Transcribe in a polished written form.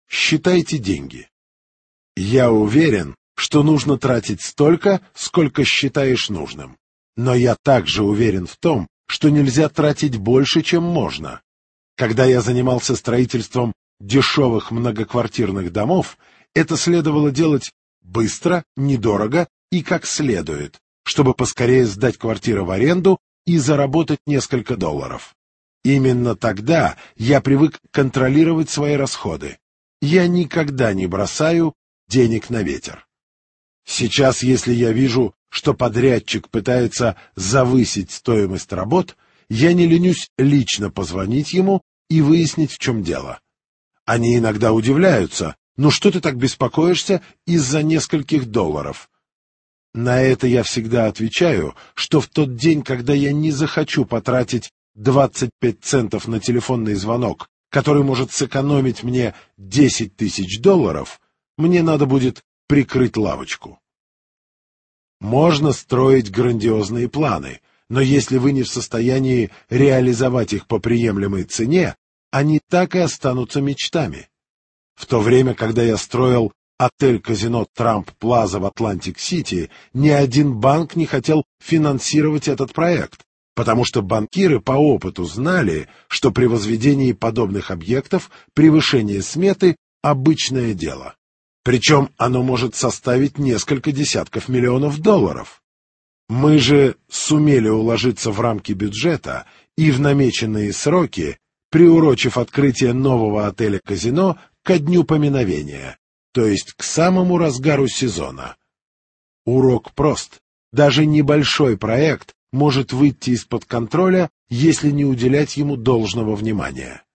Считайте деньги. Я уверен, что нужно тратить столько, сколько считаешь нужным. Но я также уверен в том, что нельзя тратить больше, чем можно. Когда я занимался строительством дешевых многоквартирных домов, это следовало делать быстро, недорого и как следует, чтобы поскорее сдать квартиру в аренду и заработать несколько долларов. Именно тогда я привык контролировать свои расходы. Я никогда не бросаю денег на ветер. Сейчас, если я вижу, что подрядчик пытается завысить стоимость работ, я не ленюсь лично позвонить ему и выяснить, в чем дело. Они иногда удивляются: «Ну что ты так беспокоишься из-за нескольких долларов?» На это я всегда отвечаю, что в тот день, когда я не захочу потратить 25 центов на телефонный звонок, который может сэкономить мне 10 тысяч долларов, мне надо будет прикрыть лавочку. Можно строить грандиозные планы, но если вы не в состоянии реализовать их по приемлемой цене, они так и останутся мечтами. В то время, когда я строил отель-казино «Трамп Плаза» в Атлантик-Сити, ни один банк не хотел финансировать этот проект, потому что банкиры по опыту знали, что при возведении подобных объектов превышение сметы – обычное дело. Причем оно может составить несколько десятков миллионов долларов. Мы же сумели уложиться в рамки бюджета и в намеченные сроки, приурочив открытие нового отеля-казино ко дню поминовения, то есть к самому разгару сезона. Урок прост. Даже небольшой проект может выйти из-под контроля, если не уделять ему должного внимания.